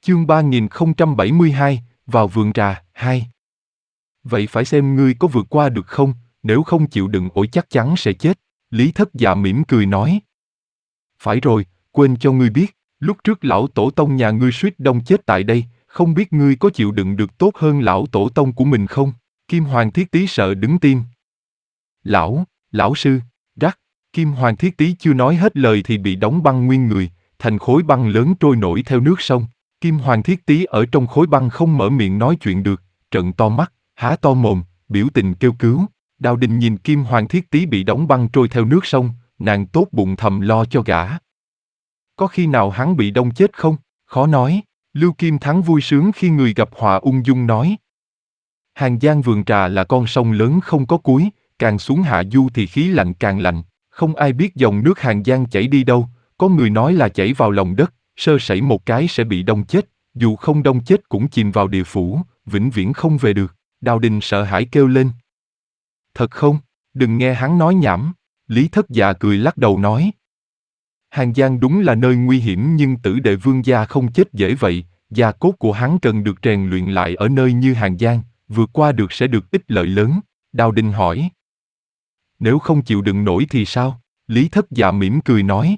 Chương 3072, vào vườn trà, 2. Vậy phải xem ngươi có vượt qua được không, nếu không chịu đựng ổi chắc chắn sẽ chết. Lý Thất Dạ mỉm cười nói. Phải rồi, quên cho ngươi biết, lúc trước lão tổ tông nhà ngươi suýt đông chết tại đây, không biết ngươi có chịu đựng được tốt hơn lão tổ tông của mình không? Kim Hoàng Thiết Tý sợ đứng tim. Lão sư, rắc, Kim Hoàng Thiết Tý chưa nói hết lời thì bị đóng băng nguyên người, thành khối băng lớn trôi nổi theo nước sông. Kim Hoàng Thiết Tý ở trong khối băng không mở miệng nói chuyện được, trợn to mắt, há to mồm, biểu tình kêu cứu. Đào Đình nhìn Kim Hoàng Thiết Tý bị đóng băng trôi theo nước sông, nàng tốt bụng thầm lo cho gã. Có khi nào hắn bị đông chết không? Khó nói. Lưu Kim Thắng vui sướng khi người gặp họa ung dung nói. Hàng Giang vườn trà là con sông lớn không có cuối, càng xuống hạ du thì khí lạnh càng lạnh. Không ai biết dòng nước Hàng Giang chảy đi đâu, có người nói là chảy vào lòng đất, sơ sẩy một cái sẽ bị đông chết, dù không đông chết cũng chìm vào địa phủ, vĩnh viễn không về được. Đào Đình sợ hãi kêu lên. Thật không? Đừng nghe hắn nói nhảm. Lý Thất Dạ cười lắc đầu nói. Hàng Giang đúng là nơi nguy hiểm nhưng Tử Đệ Vương gia không chết dễ vậy, da cốt của hắn cần được rèn luyện lại ở nơi như Hàng Giang, vượt qua được sẽ được ích lợi lớn. Đào Đình hỏi. Nếu không chịu đựng nổi thì sao? Lý Thất Dạ mỉm cười nói.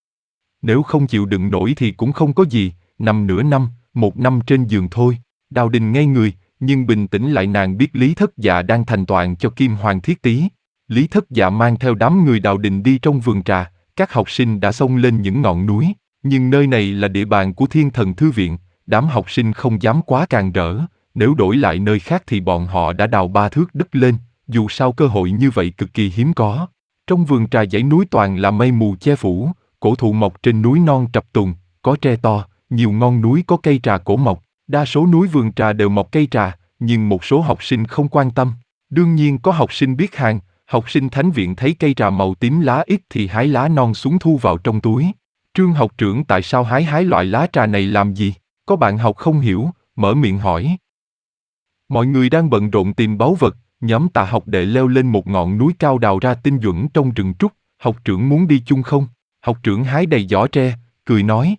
Nếu không chịu đựng nổi thì cũng không có gì, nằm nửa năm, một năm trên giường thôi. Đào Đình ngây người, nhưng bình tĩnh lại nàng biết Lý Thất Dạ đang thành toàn cho Kim Hoàng Thiết Tý. Lý Thất Dạ mang theo đám người Đào Đình đi trong vườn trà, các học sinh đã xông lên những ngọn núi, nhưng nơi này là địa bàn của Thiên Thần Thư Viện, đám học sinh không dám quá càn rỡ, nếu đổi lại nơi khác thì bọn họ đã đào 3 thước đất lên, dù sao cơ hội như vậy cực kỳ hiếm có. Trong vườn trà dãy núi toàn là mây mù che phủ, cổ thụ mọc trên núi non trập tùng, có tre to, nhiều ngọn núi có cây trà cổ mọc, đa số núi vườn trà đều mọc cây trà, nhưng một số học sinh không quan tâm. Đương nhiên có học sinh biết hàng, học sinh thánh viện thấy cây trà màu tím lá ít thì hái lá non xuống thu vào trong túi. Trương học trưởng tại sao hái loại lá trà này làm gì? Có bạn học không hiểu, mở miệng hỏi. Mọi người đang bận rộn tìm báu vật, nhóm Tạ học đệ leo lên một ngọn núi cao đào ra tinh duẩn trong rừng trúc, học trưởng muốn đi chung không? Học trưởng hái đầy giỏ tre, cười nói.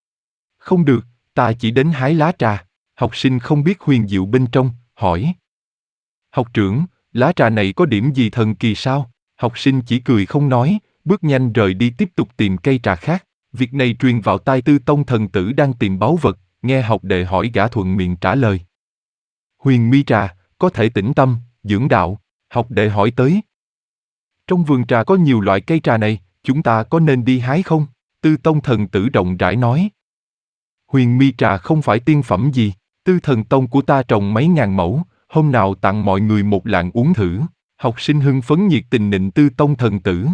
Không được, ta chỉ đến hái lá trà. Học sinh không biết huyền diệu bên trong, hỏi. Học trưởng, lá trà này có điểm gì thần kỳ sao? Học sinh chỉ cười không nói, bước nhanh rời đi tiếp tục tìm cây trà khác. Việc này truyền vào tai Tư Tông thần tử đang tìm báu vật, nghe học đệ hỏi gã thuận miệng trả lời. Huyền mi trà, có thể tĩnh tâm, dưỡng đạo. Học đệ hỏi tới. Trong vườn trà có nhiều loại cây trà này, chúng ta có nên đi hái không? Tư Tông thần tử rộng rãi nói. Huyền mi trà không phải tiên phẩm gì, Tư Thần Tông của ta trồng mấy ngàn mẫu, hôm nào tặng mọi người một lạng uống thử. Học sinh hưng phấn nhiệt tình nịnh Tư Tông thần tử.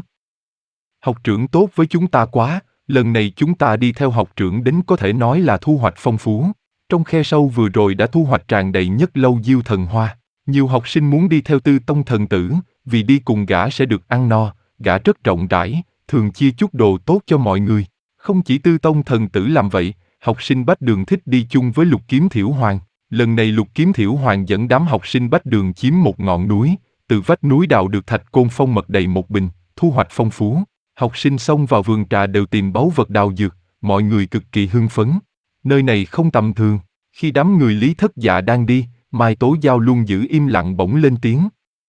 Học trưởng tốt với chúng ta quá, lần này chúng ta đi theo học trưởng đến có thể nói là thu hoạch phong phú. Trong khe sâu vừa rồi đã thu hoạch tràn đầy nhất lâu diêu thần hoa. Nhiều học sinh muốn đi theo Tư Tông thần tử, vì đi cùng gã sẽ được ăn no, gã rất rộng rãi, thường chia chút đồ tốt cho mọi người. Không chỉ Tư Tông thần tử làm vậy, học sinh Bách Đường thích đi chung với Lục Kiếm Thiểu Hoàng. Lần này Lục Kiếm Thiểu Hoàng dẫn đám học sinh Bách Đường chiếm một ngọn núi, từ vách núi đào được thạch côn phong mật đầy một bình, thu hoạch phong phú. Học sinh xông vào vườn trà đều tìm báu vật đào dược, mọi người cực kỳ hưng phấn. Nơi này không tầm thường. Khi đám người Lý Thất Dạ đang đi, Mai Tố Giao luôn giữ im lặng bỗng lên tiếng.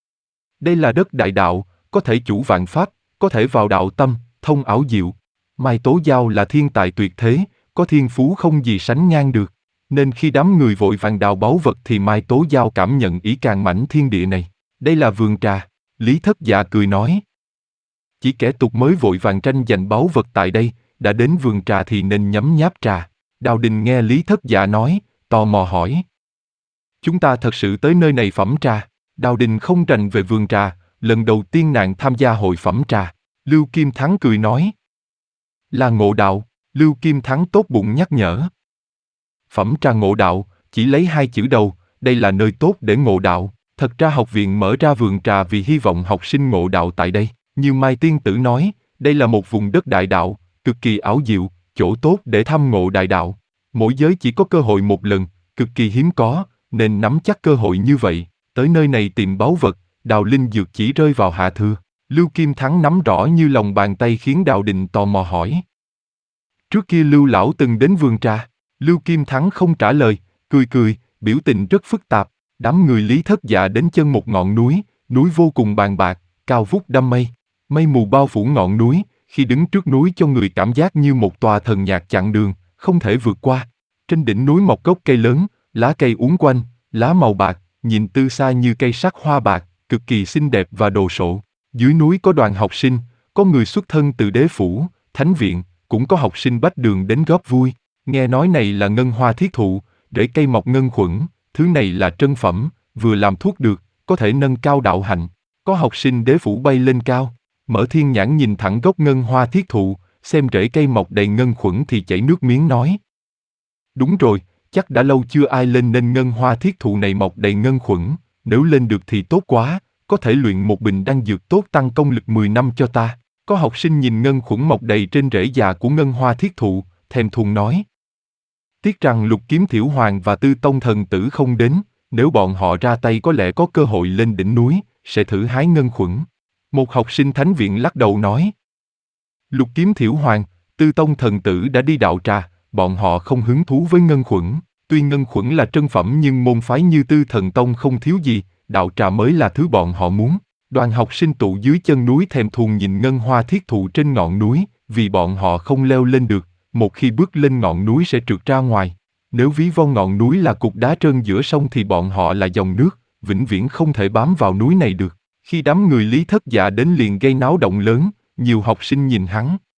Đây là đất đại đạo, có thể chủ vạn pháp, có thể vào đạo tâm, thông ảo diệu. Mai Tố Giao là thiên tài tuyệt thế, có thiên phú không gì sánh ngang được. Nên khi đám người vội vàng đào báu vật thì Mai Tố Giao cảm nhận ý càng mãnh thiên địa này. Đây là vườn trà. Lý Thất Dạ cười nói. Chỉ kẻ tục mới vội vàng tranh giành báu vật tại đây, đã đến vườn trà thì nên nhấm nháp trà. Đào Đình nghe Lý Thất Dạ nói, tò mò hỏi. Chúng ta thật sự tới nơi này phẩm trà. Đào Đình không rành về vườn trà, lần đầu tiên nàng tham gia hội phẩm trà. Lưu Kim Thắng cười nói. Là ngộ đạo, Lưu Kim Thắng tốt bụng nhắc nhở. Phẩm trà ngộ đạo, chỉ lấy 2 chữ đầu, đây là nơi tốt để ngộ đạo. Thật ra học viện mở ra vườn trà vì hy vọng học sinh ngộ đạo tại đây. Như Mai Tiên Tử nói, đây là một vùng đất đại đạo, cực kỳ ảo diệu, chỗ tốt để thăm ngộ đại đạo. Mỗi giới chỉ có cơ hội một lần, cực kỳ hiếm có, nên nắm chắc cơ hội như vậy. Tới nơi này tìm báu vật, đào linh dược chỉ rơi vào hạ thừa. Lưu Kim Thắng nắm rõ như lòng bàn tay khiến Đào Đình tò mò hỏi. Trước kia Lưu Lão từng đến vườn trà. Lưu Kim Thắng không trả lời, cười cười, biểu tình rất phức tạp. Đám người Lý Thất Dạ đến chân một ngọn núi, núi vô cùng bàn bạc, cao vút đăm mây. Mây mù bao phủ ngọn núi, khi đứng trước núi cho người cảm giác như một tòa thần nhạc chặn đường, không thể vượt qua. Trên đỉnh núi mọc gốc cây lớn, lá cây uốn quanh, lá màu bạc, nhìn từ xa như cây sắc hoa bạc, cực kỳ xinh đẹp và đồ sộ. Dưới núi có đoàn học sinh, có người xuất thân từ đế phủ, thánh viện, cũng có học sinh bách đường đến góp vui. Nghe nói này là ngân hoa thiết thụ, rễ cây mọc ngân khuẩn, thứ này là trân phẩm, vừa làm thuốc được, có thể nâng cao đạo hạnh. Có học sinh đế phủ bay lên cao, mở thiên nhãn nhìn thẳng gốc ngân hoa thiết thụ, xem rễ cây mọc đầy ngân khuẩn thì chảy nước miếng nói. Đúng rồi, chắc đã lâu chưa ai lên nên ngân hoa thiết thụ này mọc đầy ngân khuẩn, nếu lên được thì tốt quá, có thể luyện một bình đan dược tốt tăng công lực 10 năm cho ta. Có học sinh nhìn ngân khuẩn mọc đầy trên rễ già của ngân hoa thiết thụ, thèm thuồng nói. Tiếc rằng Lục Kiếm Thiểu Hoàng và Tư Tông Thần Tử không đến, nếu bọn họ ra tay có lẽ có cơ hội lên đỉnh núi, sẽ thử hái ngân khuẩn. Một học sinh thánh viện lắc đầu nói. Lục Kiếm Thiểu Hoàng, Tư Tông Thần Tử đã đi đạo trà, bọn họ không hứng thú với ngân khuẩn. Tuy ngân khuẩn là trân phẩm nhưng môn phái như Tư Thần Tông không thiếu gì, đạo trà mới là thứ bọn họ muốn. Đoàn học sinh tụ dưới chân núi thèm thuồng nhìn ngân hoa thiết thụ trên ngọn núi, vì bọn họ không leo lên được, một khi bước lên ngọn núi sẽ trượt ra ngoài. Nếu ví von ngọn núi là cục đá trơn giữa sông thì bọn họ là dòng nước, vĩnh viễn không thể bám vào núi này được. Khi đám người Lý Thất Dạ đến liền gây náo động lớn, nhiều học sinh nhìn hắn,